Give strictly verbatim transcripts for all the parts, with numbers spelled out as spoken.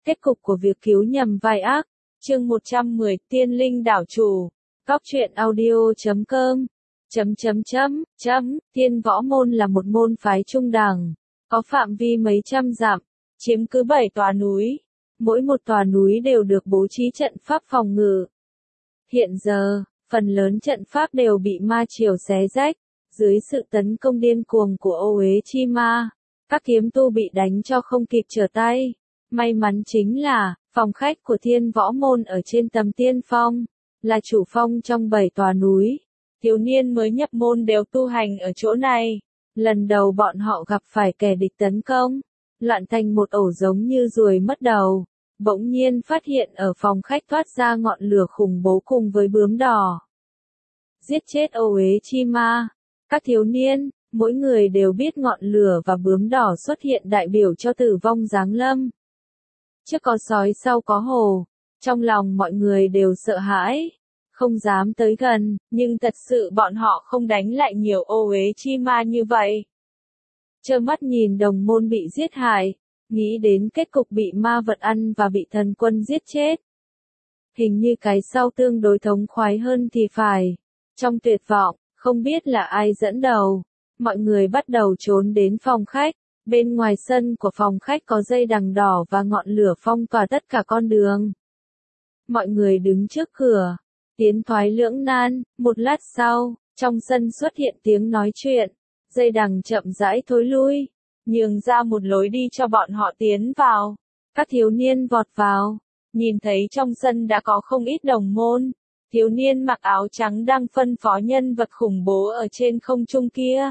Kết cục của việc cứu nhầm vai ác. Chương một trăm mười, Tiên linh đảo chủ. Góc truyện audio chấm com. Chấm chấm chấm, chấm, Tiên Võ Môn là một môn phái trung đẳng, có phạm vi mấy trăm dặm, chiếm cứ bảy tòa núi. Mỗi một tòa núi đều được bố trí trận pháp phòng ngự. Hiện giờ, phần lớn trận pháp đều bị ma triều xé rách, dưới sự tấn công điên cuồng của Ô Uế Chi Ma, các kiếm tu bị đánh cho không kịp trở tay. May mắn chính là, phòng khách của Thiên Võ Môn ở trên tầm tiên phong, là chủ phong trong bảy tòa núi. Thiếu niên mới nhập môn đều tu hành ở chỗ này. Lần đầu bọn họ gặp phải kẻ địch tấn công, loạn thành một ổ giống như ruồi mất đầu. Bỗng nhiên phát hiện ở phòng khách thoát ra ngọn lửa khủng bố cùng với bướm đỏ. Giết chết Ô Uế Chi Ma. Các thiếu niên, mỗi người đều biết ngọn lửa và bướm đỏ xuất hiện đại biểu cho tử vong giáng lâm. Trước có sói sau có hổ, trong lòng mọi người đều sợ hãi, không dám tới gần, nhưng thật sự bọn họ không đánh lại nhiều Ô Uế Chi Ma như vậy. Trơ mắt nhìn đồng môn bị giết hại, nghĩ đến kết cục bị ma vật ăn và bị thần quân giết chết. Hình như cái sau tương đối thống khoái hơn thì phải. Trong tuyệt vọng, không biết là ai dẫn đầu, mọi người bắt đầu trốn đến phòng khách. Bên ngoài sân của phòng khách có dây đằng đỏ và ngọn lửa phong tỏa tất cả con đường. Mọi người đứng trước cửa, tiến thoái lưỡng nan. Một lát sau, trong sân xuất hiện tiếng nói chuyện, dây đằng chậm rãi thối lui, nhường ra một lối đi cho bọn họ tiến vào. Các thiếu niên vọt vào, nhìn thấy trong sân đã có không ít đồng môn. Thiếu niên mặc áo trắng đang phân phó nhân vật khủng bố ở trên không trung kia.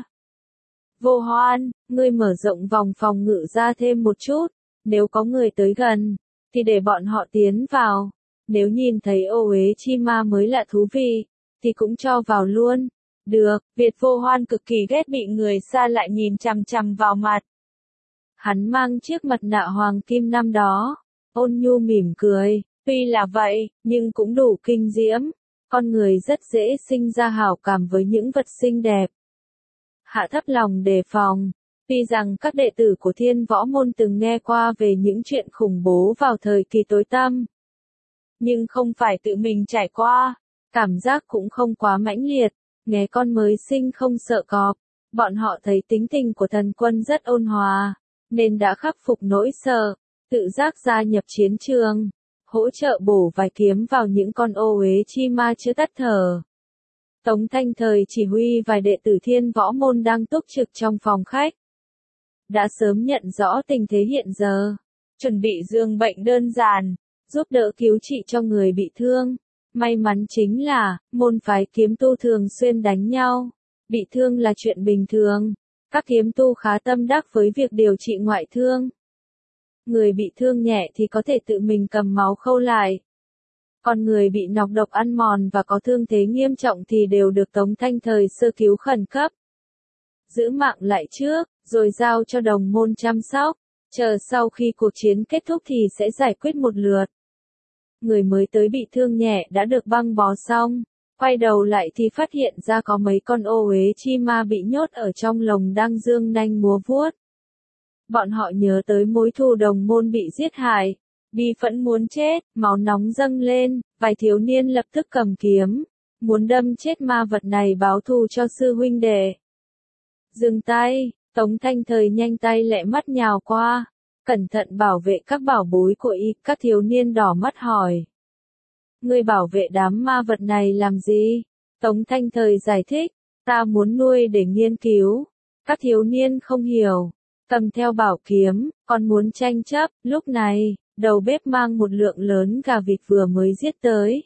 Vô Hoan, ngươi mở rộng vòng phòng ngự ra thêm một chút, nếu có người tới gần, thì để bọn họ tiến vào. Nếu nhìn thấy Ô Uế Chi Ma mới lạ thú vị, thì cũng cho vào luôn. Được, Việt Vô Hoan cực kỳ ghét bị người xa lại nhìn chằm chằm vào mặt. Hắn mang chiếc mặt nạ hoàng kim năm đó, ôn nhu mỉm cười, tuy là vậy, nhưng cũng đủ kinh diễm. Con người rất dễ sinh ra hảo cảm với những vật xinh đẹp. Hạ thấp lòng đề phòng. Tuy rằng các đệ tử của Thiên Võ Môn từng nghe qua về những chuyện khủng bố vào thời kỳ tối tăm, nhưng không phải tự mình trải qua, cảm giác cũng không quá mãnh liệt. Nghe con mới sinh không sợ cọp, bọn họ thấy tính tình của thần quân rất ôn hòa, nên đã khắc phục nỗi sợ, tự giác gia nhập chiến trường, hỗ trợ bổ vài kiếm vào những con Ô Uế Chi Ma chưa tắt thở. Tống Thanh Thời chỉ huy vài đệ tử Thiên Võ Môn đang túc trực trong phòng khách. Đã sớm nhận rõ tình thế hiện giờ, chuẩn bị giường bệnh đơn giản, giúp đỡ cứu trị cho người bị thương. May mắn chính là, môn phái kiếm tu thường xuyên đánh nhau. Bị thương là chuyện bình thường. Các kiếm tu khá tâm đắc với việc điều trị ngoại thương. Người bị thương nhẹ thì có thể tự mình cầm máu khâu lại. Còn người bị nọc độc ăn mòn và có thương thế nghiêm trọng thì đều được Tống Thanh Thời sơ cứu khẩn cấp. Giữ mạng lại trước, rồi giao cho đồng môn chăm sóc. Chờ sau khi cuộc chiến kết thúc thì sẽ giải quyết một lượt. Người mới tới bị thương nhẹ đã được băng bó xong, quay đầu lại thì phát hiện ra có mấy con Ô Uế Chi Ma bị nhốt ở trong lồng đang dương nanh múa vuốt. Bọn họ nhớ tới mối thù đồng môn bị giết hại, bi phẫn muốn chết, máu nóng dâng lên, vài thiếu niên lập tức cầm kiếm, muốn đâm chết ma vật này báo thù cho sư huynh đệ. Dừng tay, Tống Thanh Thời nhanh tay lẹ mắt nhào qua. Cẩn thận bảo vệ các bảo bối của y, các thiếu niên đỏ mắt hỏi. Ngươi bảo vệ đám ma vật này làm gì? Tống Thanh Thời giải thích, ta muốn nuôi để nghiên cứu. Các thiếu niên không hiểu, cầm theo bảo kiếm, còn muốn tranh chấp. Lúc này, đầu bếp mang một lượng lớn gà vịt vừa mới giết tới.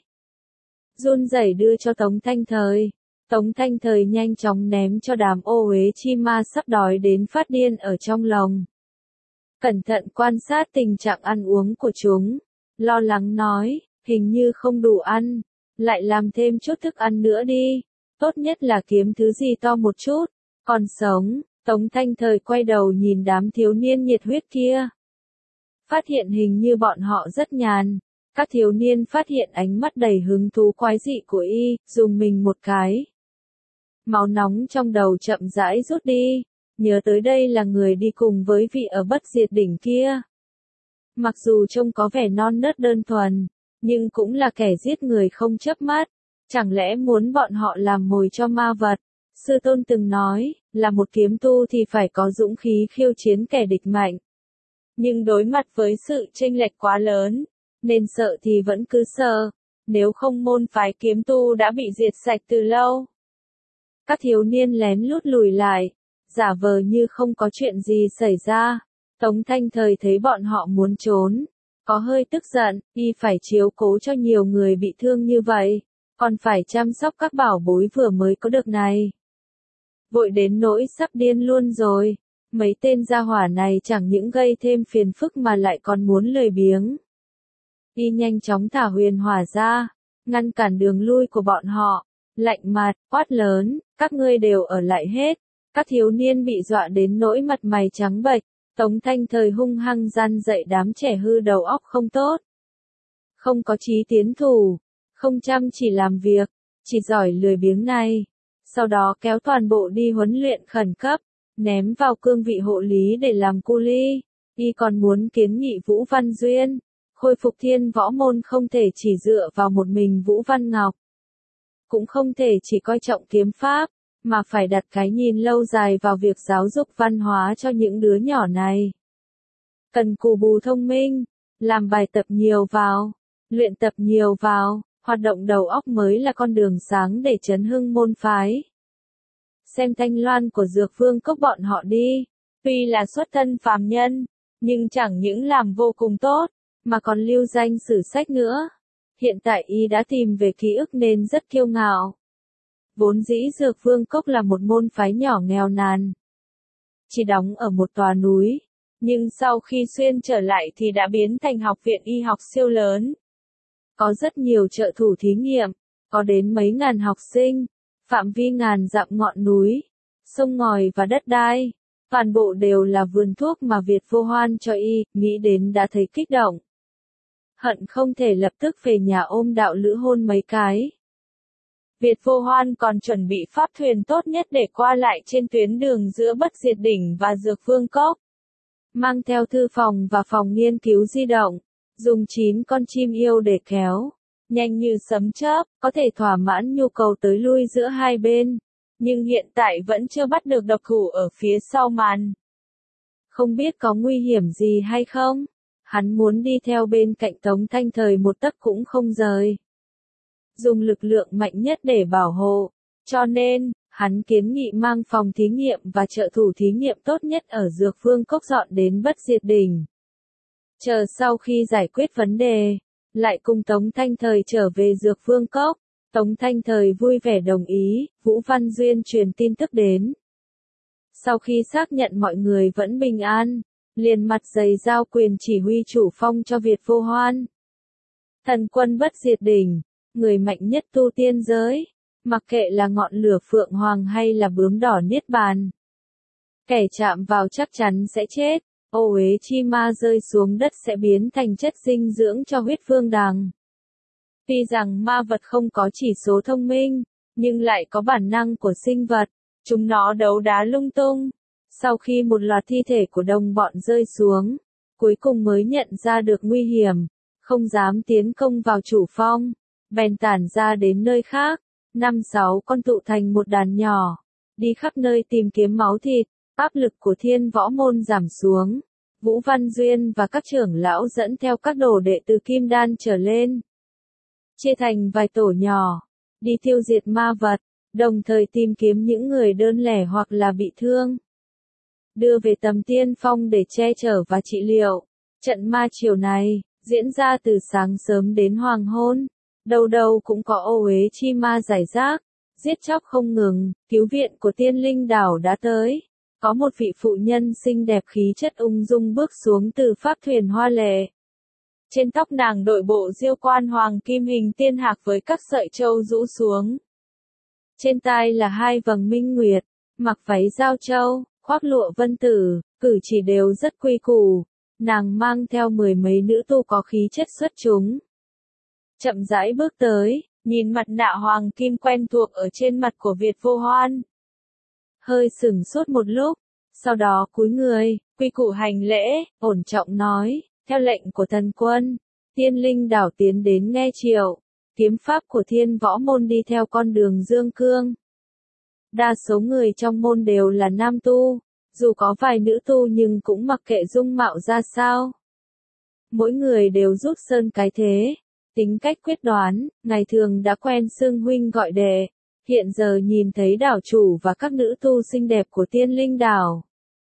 Run rẩy đưa cho Tống Thanh Thời. Tống Thanh Thời nhanh chóng ném cho đám Ô Uế Chi Ma sắp đói đến phát điên ở trong lồng. Cẩn thận quan sát tình trạng ăn uống của chúng, lo lắng nói, hình như không đủ ăn, lại làm thêm chút thức ăn nữa đi, tốt nhất là kiếm thứ gì to một chút, còn sống. Tống Thanh Thời quay đầu nhìn đám thiếu niên nhiệt huyết kia. Phát hiện hình như bọn họ rất nhàn, các thiếu niên phát hiện ánh mắt đầy hứng thú quái dị của y, dùng mình một cái. Máu nóng trong đầu chậm rãi rút đi. Nhớ tới đây là người đi cùng với vị ở bất diệt đỉnh kia. Mặc dù trông có vẻ non nớt đơn thuần, nhưng cũng là kẻ giết người không chớp mắt. Chẳng lẽ muốn bọn họ làm mồi cho ma vật? Sư tôn từng nói, là một kiếm tu thì phải có dũng khí khiêu chiến kẻ địch mạnh. Nhưng đối mặt với sự chênh lệch quá lớn, nên sợ thì vẫn cứ sợ, nếu không môn phái kiếm tu đã bị diệt sạch từ lâu. Các thiếu niên lén lút lùi lại, giả vờ như không có chuyện gì xảy ra. Tống Thanh Thời thấy bọn họ muốn trốn, có hơi tức giận, y phải chiếu cố cho nhiều người bị thương như vậy, còn phải chăm sóc các bảo bối vừa mới có được này. Vội đến nỗi sắp điên luôn rồi, mấy tên gia hỏa này chẳng những gây thêm phiền phức mà lại còn muốn lười biếng. Y nhanh chóng thả huyền hỏa ra, ngăn cản đường lui của bọn họ, lạnh mặt, quát lớn, các ngươi đều ở lại hết. Các thiếu niên bị dọa đến nỗi mặt mày trắng bệch, Tống Thanh Thời hung hăng gian dạy đám trẻ hư đầu óc không tốt. Không có chí tiến thủ, không chăm chỉ làm việc, chỉ giỏi lười biếng này. Sau đó kéo toàn bộ đi huấn luyện khẩn cấp, ném vào cương vị hộ lý để làm cu li. Y còn muốn kiến nghị Vũ Văn Duyên, khôi phục thiên võ môn không thể chỉ dựa vào một mình Vũ Văn Ngọc. Cũng không thể chỉ coi trọng kiếm pháp, mà phải đặt cái nhìn lâu dài vào việc giáo dục văn hóa cho những đứa nhỏ này. Cần cù bù thông minh, làm bài tập nhiều vào, luyện tập nhiều vào, hoạt động đầu óc mới là con đường sáng để chấn hưng môn phái. Xem Thanh Loan của Dược Vương Cốc bọn họ đi, tuy là xuất thân phàm nhân, nhưng chẳng những làm vô cùng tốt, mà còn lưu danh sử sách nữa. Hiện tại y đã tìm về ký ức nên rất kiêu ngạo. Vốn dĩ Dược Vương Cốc là một môn phái nhỏ nghèo nàn, chỉ đóng ở một tòa núi, nhưng sau khi xuyên trở lại thì đã biến thành học viện y học siêu lớn. Có rất nhiều trợ thủ thí nghiệm, có đến mấy ngàn học sinh, phạm vi ngàn dặm ngọn núi, sông ngòi và đất đai, toàn bộ đều là vườn thuốc mà Việt Vô Hoan cho y, nghĩ đến đã thấy kích động. Hận không thể lập tức về nhà ôm đạo lữ hôn mấy cái. Việt Vô Hoan còn chuẩn bị pháp thuyền tốt nhất để qua lại trên tuyến đường giữa Bất Diệt Đỉnh và Dược Vương Cốc. Mang theo thư phòng và phòng nghiên cứu di động, dùng chín con chim yêu để kéo, nhanh như sấm chớp, có thể thỏa mãn nhu cầu tới lui giữa hai bên. Nhưng hiện tại vẫn chưa bắt được độc thủ ở phía sau màn. Không biết có nguy hiểm gì hay không? Hắn muốn đi theo bên cạnh Tống Thanh Thời một tấc cũng không rời. Dùng lực lượng mạnh nhất để bảo hộ, cho nên, hắn kiến nghị mang phòng thí nghiệm và trợ thủ thí nghiệm tốt nhất ở Dược Vương Cốc dọn đến Bất Diệt Đỉnh. Chờ sau khi giải quyết vấn đề, lại cùng Tống Thanh Thời trở về Dược Vương Cốc. Tống Thanh Thời vui vẻ đồng ý, Vũ Văn Duyên truyền tin tức đến. Sau khi xác nhận mọi người vẫn bình an, liền mặt dày giao quyền chỉ huy chủ phong cho Việt Vô Hoan. Thần quân Bất Diệt Đỉnh, người mạnh nhất tu tiên giới, mặc kệ là ngọn lửa phượng hoàng hay là bướm đỏ niết bàn. Kẻ chạm vào chắc chắn sẽ chết, ô uế chi ma rơi xuống đất sẽ biến thành chất dinh dưỡng cho huyết vương đằng. Tuy rằng ma vật không có chỉ số thông minh, nhưng lại có bản năng của sinh vật, chúng nó đấu đá lung tung. Sau khi một loạt thi thể của đồng bọn rơi xuống, cuối cùng mới nhận ra được nguy hiểm, không dám tiến công vào chủ phong, bèn tản ra đến nơi khác, năm sáu con tụ thành một đàn nhỏ, đi khắp nơi tìm kiếm máu thịt, áp lực của thiên võ môn giảm xuống. Vũ Văn Duyên và các trưởng lão dẫn theo các đồ đệ từ Kim Đan trở lên, chia thành vài tổ nhỏ, đi tiêu diệt ma vật, đồng thời tìm kiếm những người đơn lẻ hoặc là bị thương, đưa về tầm tiên phong để che chở và trị liệu. Trận ma chiều này, diễn ra từ sáng sớm đến hoàng hôn, đâu đâu cũng có ô uế chi ma rải rác, giết chóc không ngừng. Cứu viện của Tiên Linh đảo đã tới, có một vị phụ nhân xinh đẹp khí chất ung dung bước xuống từ pháp thuyền hoa lệ. Trên tóc nàng đội bộ diêu quan hoàng kim hình tiên hạc với các sợi châu rũ xuống. Trên tai là hai vầng minh nguyệt, mặc váy giao châu, khoác lụa vân tử, cử chỉ đều rất quy củ. Nàng mang theo mười mấy nữ tu có khí chất xuất chúng. Chậm rãi bước tới, nhìn mặt nạ hoàng kim quen thuộc ở trên mặt của Việt Vô Hoan. Hơi sửng sốt một lúc, sau đó cúi người, quy củ hành lễ, ổn trọng nói, Theo lệnh của thần quân, tiên linh đảo tiến đến nghe triệu, kiếm pháp của thiên võ môn đi theo con đường dương cương. Đa số người trong môn đều là nam tu, dù có vài nữ tu nhưng cũng mặc kệ dung mạo ra sao. Mỗi người đều rút sơn cái thế, tính cách quyết đoán, ngày thường đã quen xưng huynh gọi đệ, hiện giờ nhìn thấy đảo chủ và các nữ tu xinh đẹp của tiên linh đảo.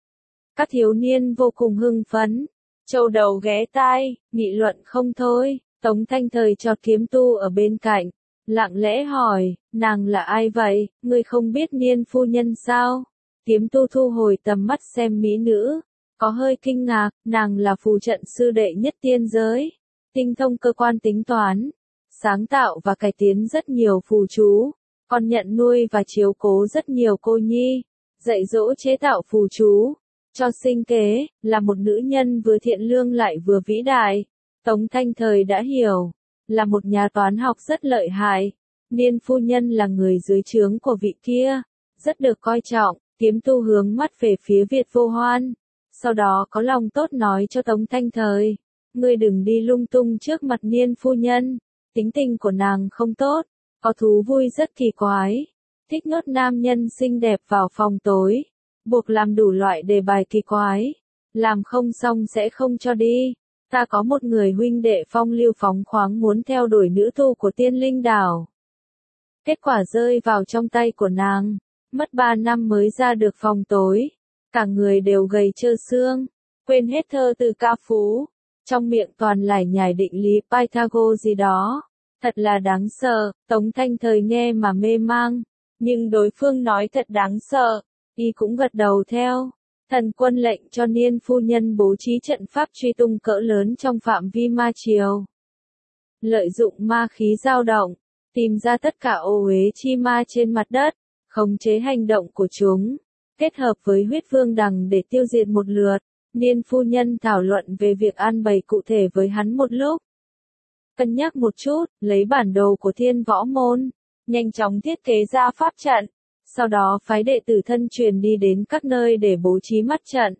Các thiếu niên vô cùng hưng phấn, châu đầu ghé tai, nghị luận không thôi. Tống Thanh Thời chọt kiếm tu ở bên cạnh, lặng lẽ hỏi, nàng là ai vậy, ngươi không biết Niên phu nhân sao? Kiếm tu thu hồi tầm mắt xem mỹ nữ, có hơi kinh ngạc, nàng là phù trận sư đệ nhất tiên giới, tinh thông cơ quan tính toán, sáng tạo và cải tiến rất nhiều phù chú, còn nhận nuôi và chiếu cố rất nhiều cô nhi, dạy dỗ chế tạo phù chú, cho sinh kế, là một nữ nhân vừa thiện lương lại vừa vĩ đại. Tống Thanh Thời đã hiểu, là một nhà toán học rất lợi hại, Niên phu nhân là người dưới trướng của vị kia, rất được coi trọng. Kiếm tu hướng mắt về phía Việt Vô Hoan, sau đó có lòng tốt nói cho Tống Thanh Thời, ngươi đừng đi lung tung trước mặt Niên phu nhân, tính tình của nàng không tốt, có thú vui rất kỳ quái, thích nhốt nam nhân xinh đẹp vào phòng tối, buộc làm đủ loại đề bài kỳ quái, làm không xong sẽ không cho đi. Ta có một người huynh đệ phong lưu phóng khoáng muốn theo đuổi nữ tu của tiên linh đảo. Kết quả rơi vào trong tay của nàng, mất ba năm mới ra được phòng tối, cả người đều gầy trơ xương, quên hết thơ từ ca phú, trong miệng toàn lải nhải định lý Pythagore gì đó, thật là đáng sợ. Tống Thanh Thời nghe mà mê mang, nhưng đối phương nói thật đáng sợ, y cũng gật đầu theo. Thần quân lệnh cho Niên phu nhân bố trí trận pháp truy tung cỡ lớn trong phạm vi ma triều. Lợi dụng ma khí dao động, tìm ra tất cả ô uế chi ma trên mặt đất, khống chế hành động của chúng, kết hợp với huyết vương đằng để tiêu diệt một lượt. Niên phu nhân thảo luận về việc an bày cụ thể với hắn một lúc. Cân nhắc một chút, lấy bản đồ của thiên võ môn, nhanh chóng thiết kế ra pháp trận. Sau đó phái đệ tử thân truyền đi đến các nơi để bố trí mắt trận.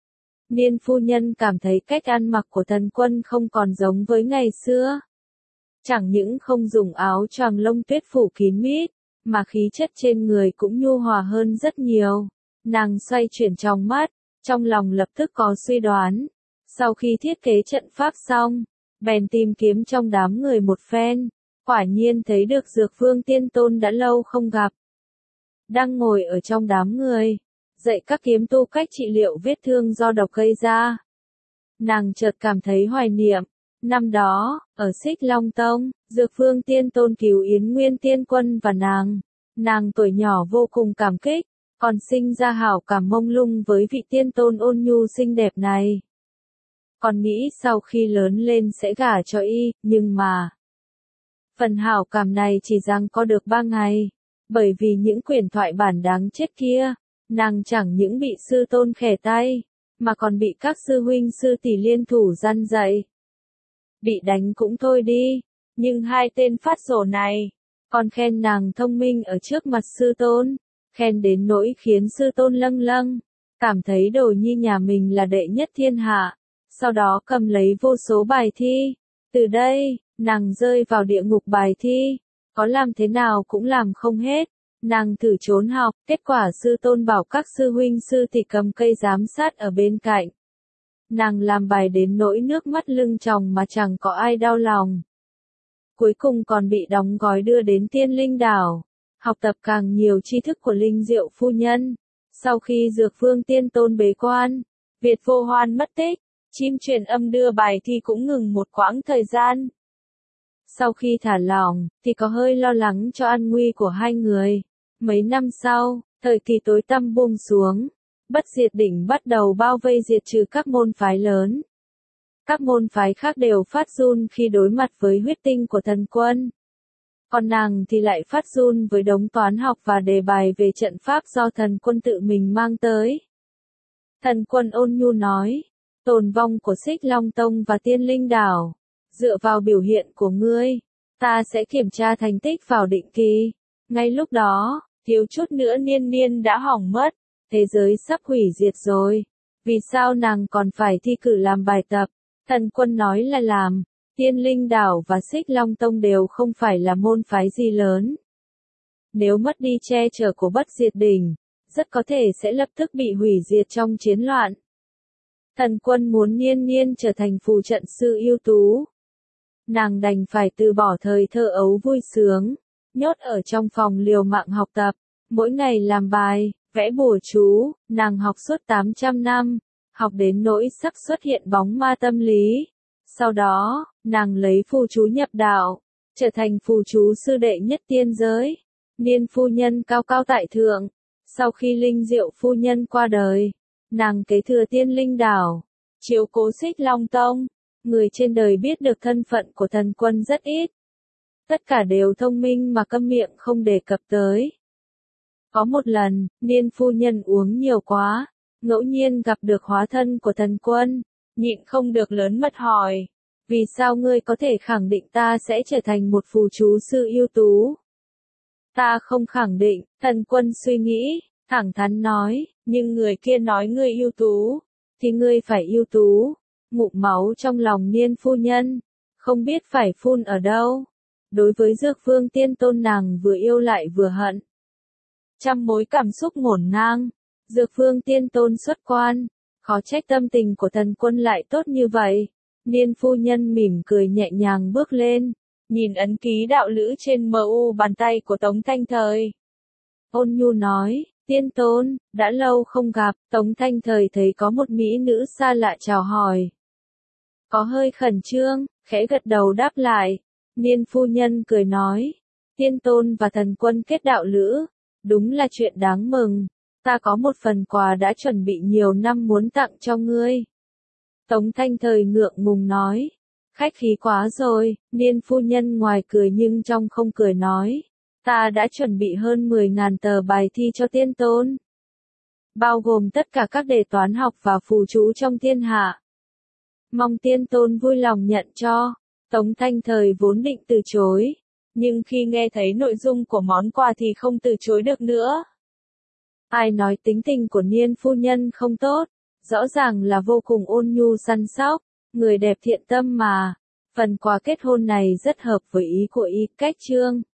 Niên phu nhân cảm thấy cách ăn mặc của thần quân không còn giống với ngày xưa. Chẳng những không dùng áo choàng lông tuyết phủ kín mít, mà khí chất trên người cũng nhu hòa hơn rất nhiều. Nàng xoay chuyển trong mắt, trong lòng lập tức có suy đoán. Sau khi thiết kế trận pháp xong, bèn tìm kiếm trong đám người một phen, quả nhiên thấy được Dược Vương Tiên Tôn đã lâu không gặp. Đang ngồi ở trong đám người, dạy các kiếm tu cách trị liệu vết thương do độc gây ra. Nàng chợt cảm thấy hoài niệm, năm đó, ở Xích Long Tông, Dược Vương Tiên Tôn cứu Yến Nguyên Tiên Quân và nàng. Nàng tuổi nhỏ vô cùng cảm kích, còn sinh ra hảo cảm mông lung với vị Tiên Tôn ôn nhu xinh đẹp này. Còn nghĩ sau khi lớn lên sẽ gả cho y, nhưng mà... Phần hảo cảm này chỉ rằng có được ba ngày. Bởi vì những quyển thoại bản đáng chết kia, nàng chẳng những bị sư tôn khẻ tay, mà còn bị các sư huynh sư tỷ liên thủ gian dạy. Bị đánh cũng thôi đi, nhưng hai tên phát rồ này, còn khen nàng thông minh ở trước mặt sư tôn, khen đến nỗi khiến sư tôn lâng lâng, cảm thấy đồ nhi nhà mình là đệ nhất thiên hạ, sau đó cầm lấy vô số bài thi. Từ đây, nàng rơi vào địa ngục bài thi. Có làm thế nào cũng làm không hết, nàng thử trốn học, kết quả sư tôn bảo các sư huynh sư tỷ cầm cây giám sát ở bên cạnh. Nàng làm bài đến nỗi nước mắt lưng tròng mà chẳng có ai đau lòng. Cuối cùng còn bị đóng gói đưa đến tiên linh đảo, học tập càng nhiều tri thức của Linh Diệu phu nhân. Sau khi Dược Vương Tiên Tôn bế quan, Việt Vô Hoan mất tích, chim truyền âm đưa bài thi cũng ngừng một quãng thời gian. Sau khi thả lỏng, thì có hơi lo lắng cho an nguy của hai người. Mấy năm sau, thời kỳ tối tăm buông xuống, Bất Diệt Đỉnh bắt đầu bao vây diệt trừ các môn phái lớn. Các môn phái khác đều phát run khi đối mặt với huyết tinh của thần quân. Còn nàng thì lại phát run với đống toán học và đề bài về trận pháp do thần quân tự mình mang tới. Thần quân ôn nhu nói, tồn vong của Xích Long Tông và Tiên Linh Đảo. Dựa vào biểu hiện của ngươi, ta sẽ kiểm tra thành tích vào định kỳ. Ngay lúc đó, thiếu chút nữa Niên Niên đã hỏng mất, thế giới sắp hủy diệt rồi. Vì sao nàng còn phải thi cử làm bài tập? Tần Quân nói là làm, Tiên Linh Đảo và Xích Long Tông đều không phải là môn phái gì lớn. Nếu mất đi che chở của Bất Diệt Đỉnh, rất có thể sẽ lập tức bị hủy diệt trong chiến loạn. Tần Quân muốn Niên Niên trở thành phù trận sư ưu tú. Nàng đành phải từ bỏ thời thơ ấu vui sướng, nhốt ở trong phòng liều mạng học tập, mỗi ngày làm bài, vẽ bùa chú, nàng học suốt tám trăm năm, học đến nỗi sắp xuất hiện bóng ma tâm lý. Sau đó, nàng lấy phù chú nhập đạo, trở thành phù chú sư đệ nhất tiên giới. Niên phu nhân cao cao tại thượng. Sau khi Linh Diệu phu nhân qua đời, nàng kế thừa Tiên Linh Đảo, chiếu cố Xích Long Tông. Người trên đời biết được thân phận của Tần Quân rất ít. Tất cả đều thông minh mà câm miệng không đề cập tới. Có một lần, Niên phu nhân uống nhiều quá, ngẫu nhiên gặp được hóa thân của Tần Quân, nhịn không được lớn mật hỏi, vì sao ngươi có thể khẳng định ta sẽ trở thành một phù chú sư ưu tú? Ta không khẳng định, Tần Quân suy nghĩ, thẳng thắn nói, nhưng người kia nói ngươi ưu tú, thì ngươi phải ưu tú. Ngụm máu trong lòng Niên phu nhân, không biết phải phun ở đâu. Đối với Dược Vương Tiên Tôn nàng vừa yêu lại vừa hận. Trăm mối cảm xúc ngổn ngang, Dược Vương Tiên Tôn xuất quan, khó trách tâm tình của Tần Quân lại tốt như vậy. Niên phu nhân mỉm cười nhẹ nhàng bước lên, nhìn ấn ký đạo lữ trên mờ u bàn tay của Tống Thanh Thời. Ôn nhu nói, Tiên Tôn, đã lâu không gặp. Tống Thanh Thời thấy có một mỹ nữ xa lạ chào hỏi, có hơi khẩn trương, khẽ gật đầu đáp lại. Niên phu nhân cười nói, Tiên Tôn và Tần Quân kết đạo lữ, đúng là chuyện đáng mừng. Ta có một phần quà đã chuẩn bị nhiều năm muốn tặng cho ngươi. Tống Thanh Thời ngượng ngùng nói, khách khí quá rồi. Niên phu nhân ngoài cười nhưng trong không cười nói, ta đã chuẩn bị hơn mười ngàn tờ bài thi cho Tiên Tôn, bao gồm tất cả các đề toán học và phù chú trong thiên hạ. Mong Tiên Tôn vui lòng nhận cho. Tống Thanh Thời vốn định từ chối, nhưng khi nghe thấy nội dung của món quà thì không từ chối được nữa. Ai nói tính tình của Niên phu nhân không tốt, rõ ràng là vô cùng ôn nhu săn sóc, người đẹp thiện tâm mà. Phần quà kết hôn này rất hợp với ý của y cách trương.